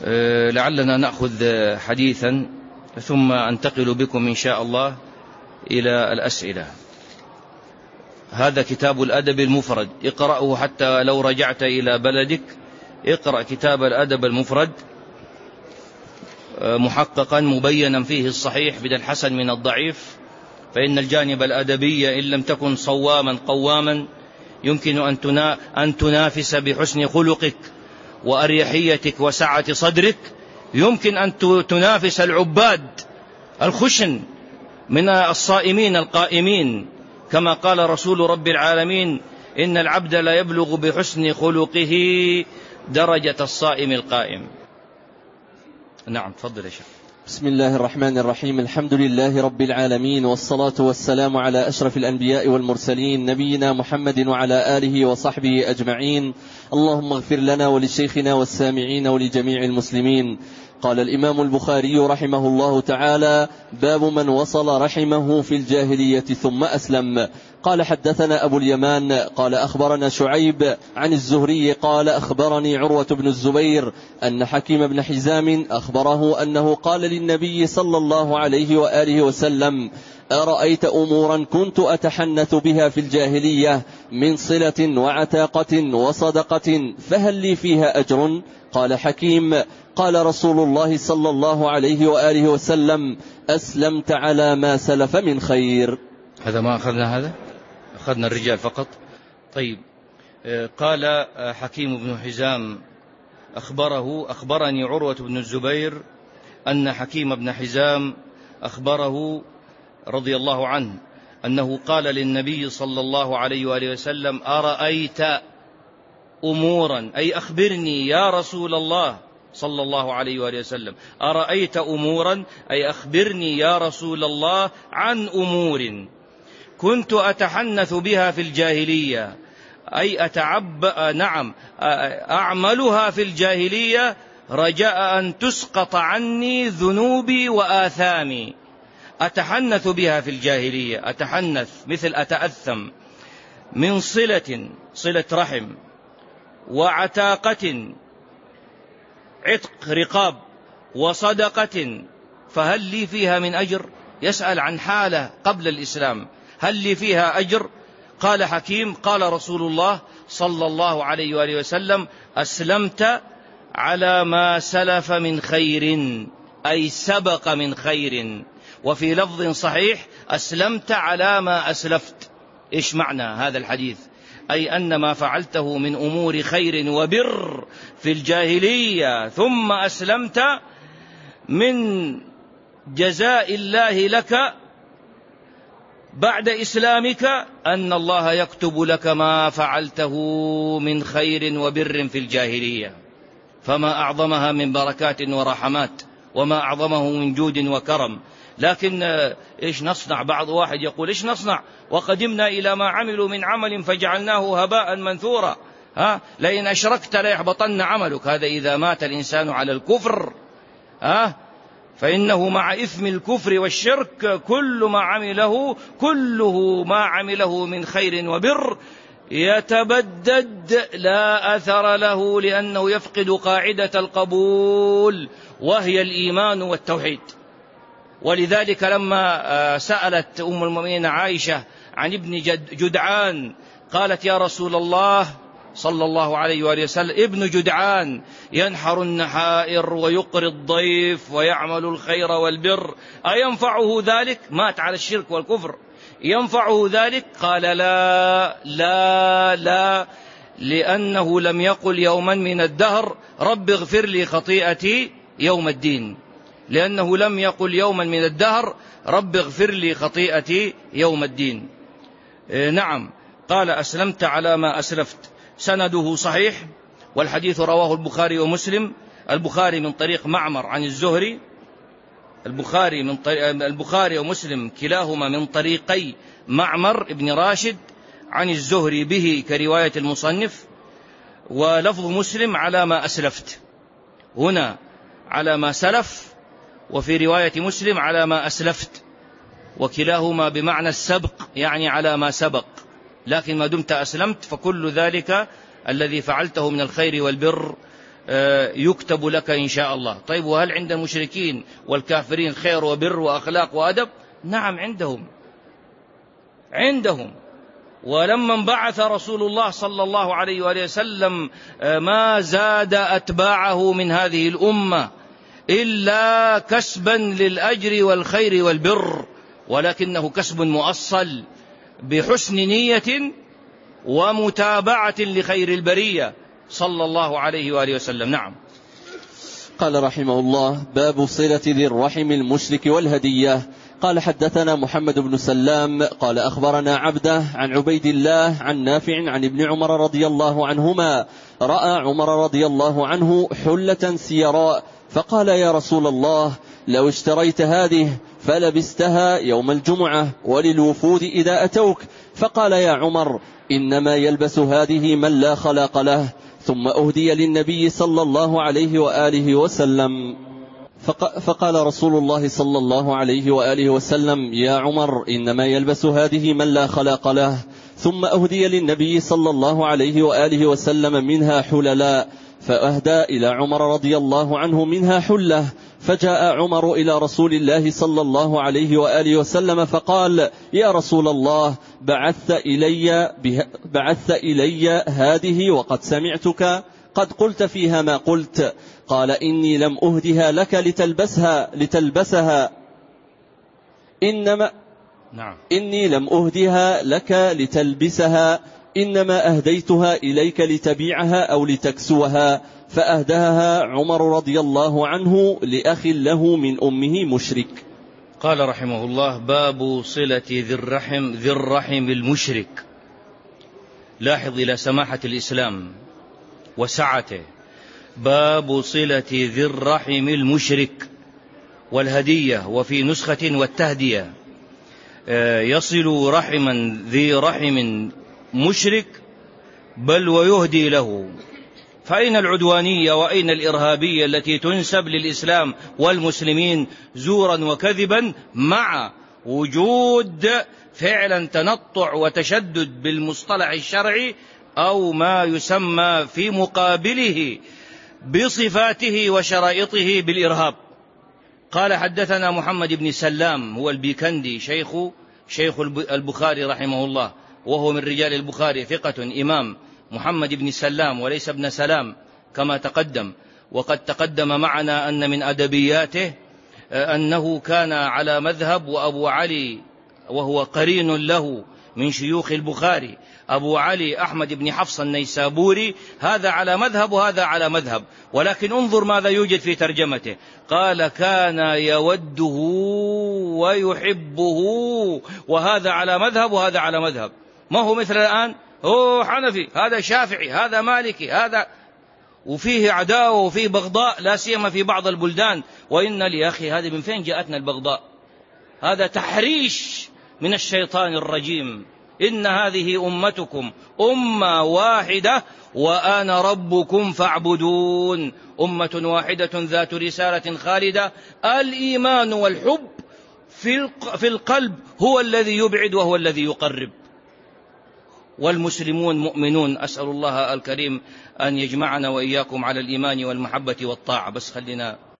لعلنا نأخذ حديثا ثم أنتقل بكم إن شاء الله إلى الأسئلة. هذا كتاب الأدب المفرد، اقرأه حتى لو رجعت إلى بلدك اقرأ كتاب الأدب المفرد محققا مبينا فيه الصحيح من الحسن من الضعيف، فإن الجانب الأدبي إن لم تكن صواما قواما يمكن أن تنافس بحسن خلقك وأريحيتك وسعة صدرك، يمكن أن تنافس العباد الخشن من الصائمين القائمين، كما قال رسول رب العالمين: إن العبد لا يبلغ بحسن خلقه درجة الصائم القائم. نعم، تفضل يا شيخ. بسم الله الرحمن الرحيم. الحمد لله رب العالمين، والصلاة والسلام على أشرف الأنبياء والمرسلين نبينا محمد وعلى آله وصحبه أجمعين. اللهم اغفر لنا ولشيخنا والسامعين ولجميع المسلمين. قال الإمام البخاري رحمه الله تعالى: باب من وصل رحمه في الجاهلية ثم أسلم. قال: حدثنا أبو اليمان قال أخبرنا شعيب عن الزهري قال أخبرني عروة بن الزبير أن حكيم بن حزام أخبره أنه قال للنبي صلى الله عليه وآله وسلم: أرأيت أمورا كنت أتحنث بها في الجاهلية من صلة وعتاقة وصدقة فهل لي فيها أجر؟ قال حكيم: قال رسول الله صلى الله عليه وآله وسلم: أسلمت على ما سلف من خير. هذا ما أخذنا، هذا أخذنا الرجال فقط. طيب، قال حكيم بن حزام أخبرني عروة بن الزبير أن حكيم بن حزام أخبره رضي الله عنه أنه قال للنبي صلى الله عليه وآله وسلم: أرأيت أمورا، أي أخبرني يا رسول الله صلى الله عليه وآله وسلم، أرأيت أمورا أي أخبرني يا رسول الله عن أمور كنت أتحنث بها في الجاهلية، أي أعملها في الجاهلية رجاء أن تسقط عني ذنوبي وآثامي. أتحنث بها في الجاهلية، أتحنث مثل أتأثم، من صلة رحم، وعتاقة عتق رقاب، وصدقة، فهل لي فيها من أجر؟ يسأل عن حالة قبل الإسلام، هل لي فيها أجر؟ قال حكيم: قال رسول الله صلى الله عليه وآله وسلم: أسلمت على ما سلف من خير، أي سبق من خير. وفي لفظ صحيح: أسلمت على ما أسلفت. إيش معنى هذا الحديث؟ أي أن ما فعلته من أمور خير وبر في الجاهلية ثم أسلمت، من جزاء الله لك بعد إسلامك أن الله يكتب لك ما فعلته من خير وبر في الجاهلية، فما أعظمها من بركات ورحمات، وما أعظمه من جود وكرم. لكن إيش نصنع؟ بعض واحد يقول: إيش نصنع وقدمنا إلى ما عملوا من عمل فجعلناه هباء منثورا، لئن أشركت ليحبطن عملك. هذا إذا مات الإنسان على الكفر، فإنه مع إثم الكفر والشرك كله ما عمله من خير وبر يتبدد لا أثر له، لأنه يفقد قاعدة القبول وهي الإيمان والتوحيد. ولذلك لما سألت أم المؤمنين عائشة عن ابن جدعان قالت: يا رسول الله صلى الله عليه وآله وسلم، ابن جدعان ينحر النحائر ويقري الضيف ويعمل الخير والبر، أينفعه ذلك؟ مات على الشرك والكفر، ينفعه ذلك؟ قال: لا لا لا، لأنه لم يقل يوما من الدهر رب اغفر لي خطيئتي يوم الدين، لأنه لم يقل يوما من الدهر رب اغفر لي خطيئتي يوم الدين. نعم، قال: أسلمت على ما أسلفت. سنده صحيح، والحديث رواه البخاري ومسلم. البخاري من طريق معمر عن الزهري، البخاري ومسلم كلاهما من طريقي معمر ابن راشد عن الزهري به كرواية المصنف. ولفظ مسلم على ما أسلفت، هنا على ما سلف، وفي رواية مسلم على ما أسلفت، وكلاهما بمعنى السبق، يعني على ما سبق. لكن ما دمت أسلمت فكل ذلك الذي فعلته من الخير والبر يكتب لك إن شاء الله. طيب وهل عند المشركين والكافرين خير وبر وأخلاق وأدب؟ نعم عندهم. ولما انبعث رسول الله صلى الله عليه وآله وسلم ما زاد أتباعه من هذه الأمة إلا كسبا للأجر والخير والبر، ولكنه كسب مؤصل بحسن نية ومتابعة لخير البرية صلى الله عليه وآله وسلم. نعم. قال رحمه الله: باب صلة ذي الرحم المشرك والهدية. قال: حدثنا محمد بن سلام قال أخبرنا عبده عن عبيد الله عن نافع عن ابن عمر رضي الله عنهما رأى عمر رضي الله عنه حلة سيراء فقال: يا رسول الله، لو اشتريت هذه فلبستها يوم الجمعة وللوفود إذا أتوك. فقال: يا عمر، إنما يلبس هذه من لا خلاق له. ثم أهدي للنبي صلى الله عليه وآله وسلم. فقال رسول الله صلى الله عليه وآله وسلم: يا عمر، إنما يلبس هذه من لا خلاق له. ثم أهدي للنبي صلى الله عليه وآله وسلم منها حللا، فأهدى إلى عمر رضي الله عنه منها حلة. فجاء عمر إلى رسول الله صلى الله عليه وآله وسلم فقال: يا رسول الله، بعثت إلي هذه وقد سمعتك قد قلت فيها ما قلت. قال: إني لم أهدها لك لتلبسها إني لم أهدها لك لتلبسها، إنما أهديتها إليك لتبيعها أو لتكسوها. فأهداها عمر رضي الله عنه لأخ له من أمه مشرك. قال رحمه الله: باب صلة ذي الرحم المشرك. لاحظ إلى سماحة الإسلام وسعته. باب صلة ذي الرحم المشرك والهدية، وفي نسخة والتهدية. يصل رحما ذي رحم مشرك بل ويهدي له. فأين العدوانية وأين الإرهابية التي تنسب للإسلام والمسلمين زورا وكذبا، مع وجود فعلا تنطع وتشدد بالمصطلح الشرعي أو ما يسمى في مقابله بصفاته وشرائطه بالإرهاب. قال: حدثنا محمد بن سلام هو البيكندي شيخ البخاري رحمه الله، وهو من رجال البخاري، ثقة إمام. محمد بن سلام وليس ابن سلام كما تقدم. وقد تقدم معنا أن من أدبياته أنه كان على مذهب، وأبو علي وهو قرين له من شيوخ البخاري أبو علي أحمد بن حفص النيسابوري، هذا على مذهب وهذا على مذهب. ولكن انظر ماذا يوجد في ترجمته. قال: كان يوده ويحبه، وهذا على مذهب وهذا على مذهب. ما هو مثل الآن هو حنفي، هذا شافعي، هذا مالكي، هذا، وفيه عداوة وفيه بغضاء، لا سيما في بعض البلدان. وإن لي أخي هذه من فين جاءتنا البغضاء؟ هذا تحريش من الشيطان الرجيم. إن هذه أمتكم أمة واحدة وأنا ربكم فاعبدون. أمة واحدة ذات رسالة خالدة. الإيمان والحب في القلب هو الذي يبعد وهو الذي يقرب، والمسلمون مؤمنون. أسأل الله الكريم أن يجمعنا وإياكم على الإيمان والمحبة والطاعة. بس خلينا